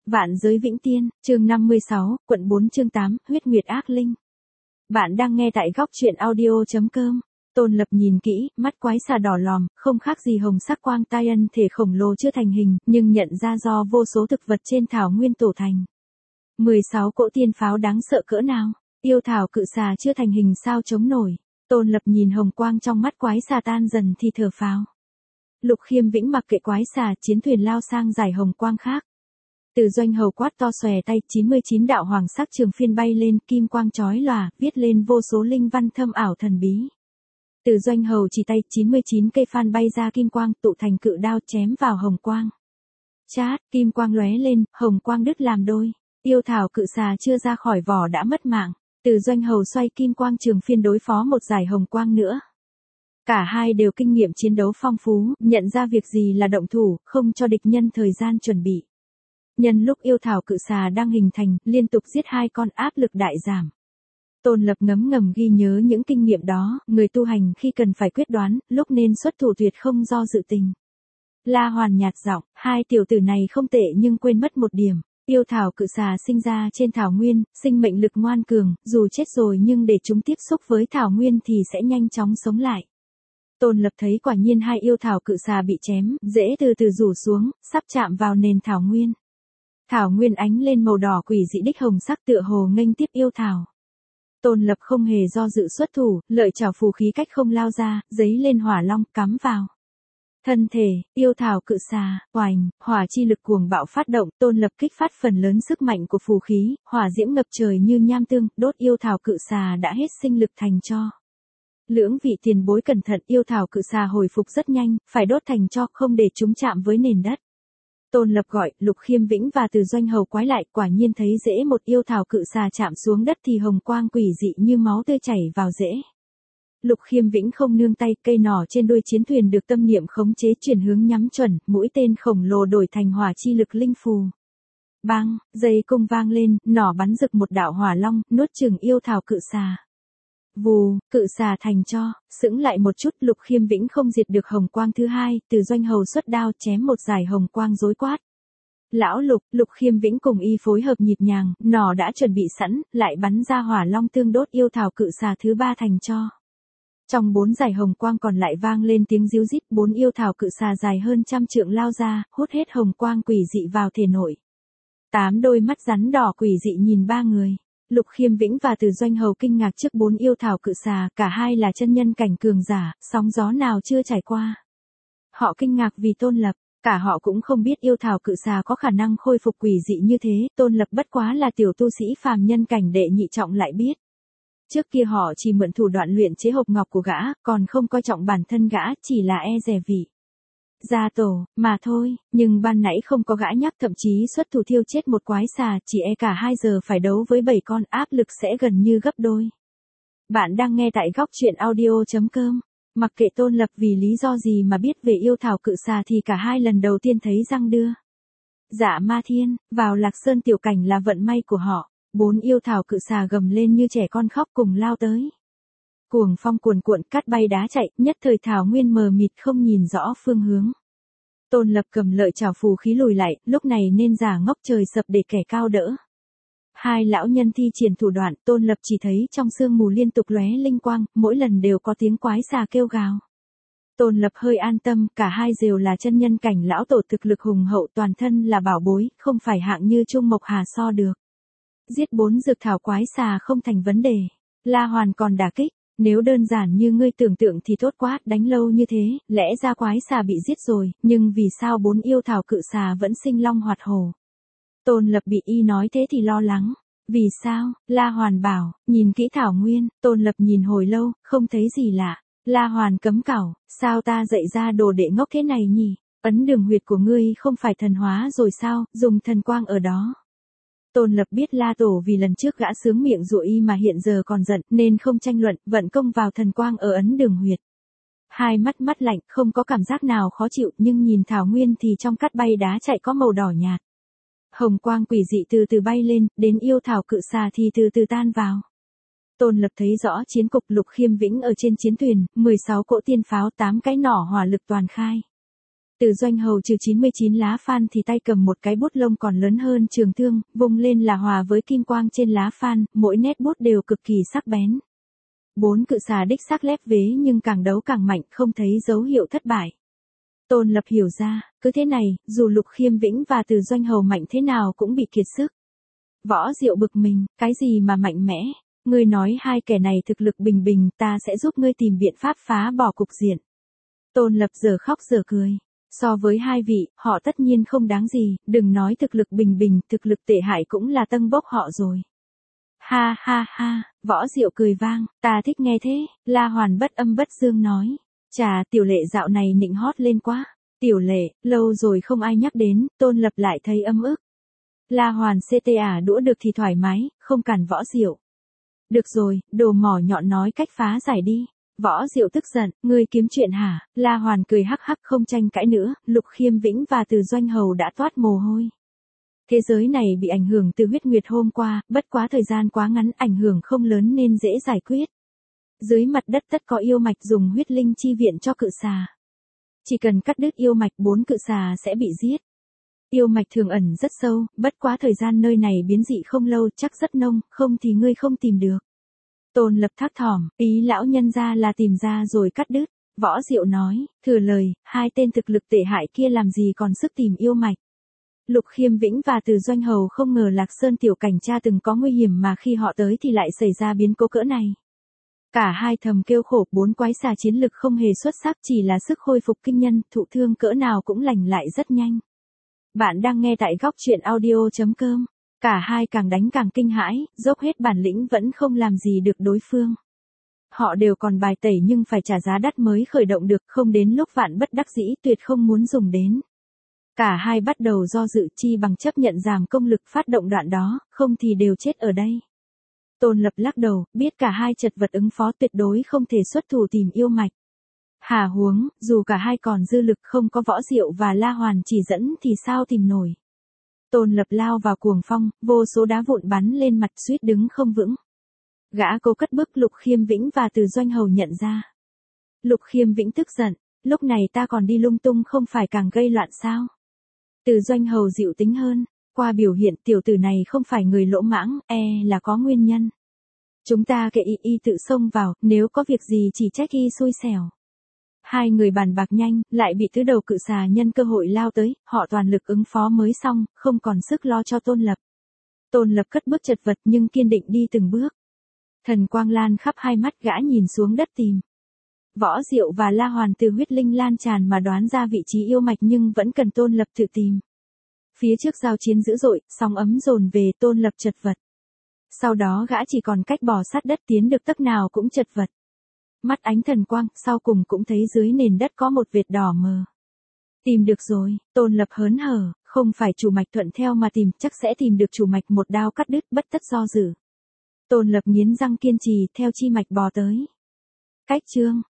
Vạn giới vĩnh tiên, chương 56, quận 4 chương 8, huyết nguyệt ác linh. Bạn đang nghe tại góc truyện audio.com. Tôn Lập nhìn kỹ, mắt quái xà đỏ lòm, không khác gì hồng sắc quang tai ân thể khổng lồ chưa thành hình, nhưng nhận ra do vô số thực vật trên thảo nguyên tổ thành. 16 cỗ tiên pháo đáng sợ cỡ nào, yêu thảo cự xà chưa thành hình sao chống nổi. Tôn Lập nhìn hồng quang trong mắt quái xà tan dần thì thở phào. Lục Khiêm Vĩnh mặc kệ quái xà, chiến thuyền lao sang giải hồng quang khác. Từ Doanh Hầu quát to xòe tay, 99 đạo hoàng sắc trường phiên bay lên, kim quang chói lòa, viết lên vô số linh văn thâm ảo thần bí. Từ Doanh Hầu chỉ tay, 99 cây phan bay ra kim quang, tụ thành cự đao chém vào hồng quang. Chát, kim quang lóe lên, hồng quang đứt làm đôi. Yêu thảo cự xà chưa ra khỏi vỏ đã mất mạng. Từ Doanh Hầu xoay kim quang trường phiên đối phó một giải hồng quang nữa. Cả hai đều kinh nghiệm chiến đấu phong phú, nhận ra việc gì là động thủ, không cho địch nhân thời gian chuẩn bị. Nhân lúc yêu thảo cự xà đang hình thành, liên tục giết hai con, áp lực đại giảm. Tôn Lập ngấm ngầm ghi nhớ những kinh nghiệm đó, người tu hành khi cần phải quyết đoán, lúc nên xuất thủ tuyệt không do dự tình. La Hoàn nhạt giọng, hai tiểu tử này không tệ nhưng quên mất một điểm. Yêu thảo cự xà sinh ra trên thảo nguyên, sinh mệnh lực ngoan cường, dù chết rồi nhưng để chúng tiếp xúc với thảo nguyên thì sẽ nhanh chóng sống lại. Tôn Lập thấy quả nhiên hai yêu thảo cự xà bị chém, rễ từ từ rủ xuống, sắp chạm vào nền thảo nguyên. Thảo nguyên ánh lên màu đỏ quỷ dị đích hồng sắc tựa hồ nghênh tiếp yêu thảo. Tôn Lập không hề do dự xuất thủ, lợi chảo phù khí cách không lao ra, giấy lên hỏa long, cắm vào. Thân thể, yêu thảo cự xà, oành, hỏa chi lực cuồng bạo phát động, Tôn Lập kích phát phần lớn sức mạnh của phù khí, hỏa diễm ngập trời như nham tương, đốt yêu thảo cự xà đã hết sinh lực thành tro. Lưỡng vị tiền bối cẩn thận, yêu thảo cự xà hồi phục rất nhanh, phải đốt thành tro không để chúng chạm với nền đất. Tôn Lập gọi, Lục Khiêm Vĩnh và Từ Doanh Hầu quái lại, quả nhiên thấy rễ một yêu thảo cự xà chạm xuống đất thì hồng quang quỷ dị như máu tươi chảy vào rễ. Lục Khiêm Vĩnh không nương tay, cây nỏ trên đuôi chiến thuyền được tâm niệm khống chế chuyển hướng nhắm chuẩn, mũi tên khổng lồ đổi thành hỏa chi lực linh phù. Bang, dây cung vang lên, nỏ bắn rực một đạo hỏa long, nuốt chửng yêu thảo cự xà. Vù, cự xà thành tro, sững lại một chút, Lục Khiêm Vĩnh không diệt được hồng quang thứ hai, Từ Doanh Hầu xuất đao chém một dải hồng quang rối quát. Lão Lục, Lục Khiêm Vĩnh cùng y phối hợp nhịp nhàng, nỏ đã chuẩn bị sẵn, lại bắn ra hỏa long tương đốt yêu thảo cự xà thứ ba thành tro. Trong 4 dải hồng quang còn lại vang lên tiếng ríu rít, 4 yêu thảo cự xà dài hơn 100 trượng lao ra, hút hết hồng quang quỷ dị vào thể nội. 8 đôi mắt rắn đỏ quỷ dị nhìn ba người. Lục Khiêm Vĩnh và Từ Doanh Hầu kinh ngạc trước 4 yêu thảo cự xà, cả hai là chân nhân cảnh cường giả, sóng gió nào chưa trải qua. Họ kinh ngạc vì Tôn Lập, cả họ cũng không biết yêu thảo cự xà có khả năng khôi phục quỷ dị như thế, Tôn Lập bất quá là tiểu tu sĩ phàm nhân cảnh đệ nhị trọng lại biết. Trước kia họ chỉ mượn thủ đoạn luyện chế hộp ngọc của gã, còn không coi trọng bản thân gã, chỉ là e dè vị gia tổ, mà thôi, nhưng ban nãy không có gã nhắc, thậm chí xuất thủ thiêu chết một quái xà, chỉ e cả 2 giờ phải đấu với 7 con, áp lực sẽ gần như gấp đôi. Bạn đang nghe tại góc truyện audio.com. Mặc kệ Tôn Lập vì lý do gì mà biết về yêu thảo cự xà thì cả hai lần đầu tiên thấy răng đưa. Dạ Ma Thiên, vào Lạc Sơn tiểu cảnh là vận may của họ, 4 yêu thảo cự xà gầm lên như trẻ con khóc cùng lao tới. Cuồng phong cuồn cuộn, cát bay đá chạy, nhất thời thảo nguyên mờ mịt không nhìn rõ phương hướng. Tôn Lập cầm lợi chảo phù khí lùi lại, lúc này nên giả ngốc trời sập để kẻ cao đỡ. Hai lão nhân thi triển thủ đoạn, Tôn Lập chỉ thấy trong sương mù liên tục lóe linh quang, mỗi lần đều có tiếng quái xà kêu gào. Tôn Lập hơi an tâm, cả hai đều là chân nhân cảnh lão tổ thực lực hùng hậu, toàn thân là bảo bối, không phải hạng như Trung Mộc Hà so được. Giết 4 dược thảo quái xà không thành vấn đề. La Hoàn còn đả kích. Nếu đơn giản như ngươi tưởng tượng thì tốt quá, đánh lâu như thế, lẽ ra quái xà bị giết rồi, nhưng vì sao 4 yêu thảo cự xà vẫn sinh long hoạt hổ? Tôn Lập bị y nói thế thì lo lắng. Vì sao? La Hoàn bảo, nhìn kỹ thảo nguyên, Tôn Lập nhìn hồi lâu, không thấy gì lạ. La Hoàn cấm cẩu, sao ta dạy ra đồ đệ ngốc thế này nhỉ? Ấn đường huyệt của ngươi không phải thần hóa rồi sao, dùng thần quang ở đó. Tôn Lập biết La Tổ vì lần trước gã sướng miệng dụ y mà hiện giờ còn giận, nên không tranh luận, vận công vào thần quang ở ấn đường huyệt. Hai mắt mắt lạnh, không có cảm giác nào khó chịu, nhưng nhìn thảo nguyên thì trong cát bay đá chạy có màu đỏ nhạt. Hồng quang quỷ dị từ từ bay lên, đến yêu thảo cự xà thì từ từ tan vào. Tôn Lập thấy rõ chiến cục, Lục Khiêm Vĩnh ở trên chiến thuyền, 16 cỗ tiên pháo, 8 cái nỏ hỏa lực toàn khai. Từ Doanh Hầu trừ 99 lá phan thì tay cầm một cái bút lông còn lớn hơn trường thương, vung lên là hòa với kim quang trên lá phan, mỗi nét bút đều cực kỳ sắc bén. 4 cự xà đích xác lép vế nhưng càng đấu càng mạnh, không thấy dấu hiệu thất bại. Tôn Lập hiểu ra, cứ thế này, dù Lục Khiêm Vĩnh và Từ Doanh Hầu mạnh thế nào cũng bị kiệt sức. Võ Diệu bực mình, cái gì mà mạnh mẽ, ngươi nói hai kẻ này thực lực bình bình, ta sẽ giúp ngươi tìm biện pháp phá bỏ cục diện. Tôn Lập giờ khóc giờ cười. So với hai vị, họ tất nhiên không đáng gì, đừng nói thực lực bình bình, thực lực tệ hại cũng là tâng bốc họ rồi. Ha ha ha, Võ Diệu cười vang, ta thích nghe thế, La Hoàn bất âm bất dương nói. Chà, Tiểu Lệ dạo này nịnh hót lên quá. Tiểu Lệ, lâu rồi không ai nhắc đến, Tôn Lập lại thấy ấm ức. La Hoàn CTA đũa được thì thoải mái, không cản Võ Diệu. Được rồi, đồ mỏ nhọn nói cách phá giải đi. Võ Diệu tức giận, ngươi kiếm chuyện hả? La Hoàn cười hắc hắc không tranh cãi nữa, Lục Khiêm Vĩnh và Từ Doanh Hầu đã toát mồ hôi. Thế giới này bị ảnh hưởng từ huyết nguyệt hôm qua, bất quá thời gian quá ngắn, ảnh hưởng không lớn nên dễ giải quyết. Dưới mặt đất tất có yêu mạch dùng huyết linh chi viện cho cự xà. Chỉ cần cắt đứt yêu mạch 4 cự xà sẽ bị giết. Yêu mạch thường ẩn rất sâu, bất quá thời gian nơi này biến dị không lâu chắc rất nông, không thì ngươi không tìm được. Tôn Lập thác thỏm, ý lão nhân ra là tìm ra rồi cắt đứt. Võ Diệu nói, thừa lời, hai tên thực lực tệ hại kia làm gì còn sức tìm yêu mạch. Lục Khiêm Vĩnh và Từ Doanh Hầu không ngờ Lạc Sơn tiểu cảnh cha từng có nguy hiểm mà khi họ tới thì lại xảy ra biến cố cỡ này. Cả hai thầm kêu khổ, 4 quái xà chiến lực không hề xuất sắc, chỉ là sức khôi phục kinh nhân, thụ thương cỡ nào cũng lành lại rất nhanh. Bạn đang nghe tại góc truyện audio.com. Cả hai càng đánh càng kinh hãi, dốc hết bản lĩnh vẫn không làm gì được đối phương. Họ đều còn bài tẩy nhưng phải trả giá đắt mới khởi động được, không đến lúc vạn bất đắc dĩ tuyệt không muốn dùng đến. Cả hai bắt đầu do dự, chi bằng chấp nhận giảm công lực phát động đoạn đó, không thì đều chết ở đây. Tôn Lập lắc đầu, biết cả hai chật vật ứng phó tuyệt đối không thể xuất thủ tìm yêu mạch. Hà huống, dù cả hai còn dư lực không có Võ Diệu và La Hoàn chỉ dẫn thì sao tìm nổi. Tôn Lập lao vào cuồng phong, vô số đá vụn bắn lên mặt suýt đứng không vững. Gã cố cất bước, Lục Khiêm Vĩnh và Từ Doanh Hầu nhận ra. Lục Khiêm Vĩnh tức giận, lúc này ta còn đi lung tung không phải càng gây loạn sao. Từ Doanh Hầu dịu tính hơn, qua biểu hiện tiểu tử này không phải người lỗ mãng, là có nguyên nhân. Chúng ta kệ y tự xông vào, nếu có việc gì chỉ trách y xui xẻo. Hai người bàn bạc nhanh, lại bị tứ đầu cự xà nhân cơ hội lao tới, họ toàn lực ứng phó mới xong, không còn sức lo cho Tôn Lập. Tôn Lập cất bước chật vật nhưng kiên định đi từng bước. Thần quang lan khắp hai mắt, gã nhìn xuống đất tìm. Võ Diệu và La Hoàn từ huyết linh lan tràn mà đoán ra vị trí yêu mạch nhưng vẫn cần Tôn Lập tự tìm. Phía trước giao chiến dữ dội, sóng ấm dồn về, Tôn Lập chật vật. Sau đó gã chỉ còn cách bò sát đất, tiến được tấc nào cũng chật vật. Mắt ánh thần quang, sau cùng cũng thấy dưới nền đất có một vệt đỏ mờ. Tìm được rồi, Tôn Lập hớn hở, không phải chủ mạch thuận theo mà tìm, chắc sẽ tìm được chủ mạch, một đao cắt đứt, bất tất do dự. Tôn Lập nghiến răng kiên trì, theo chi mạch bò tới. Cách chương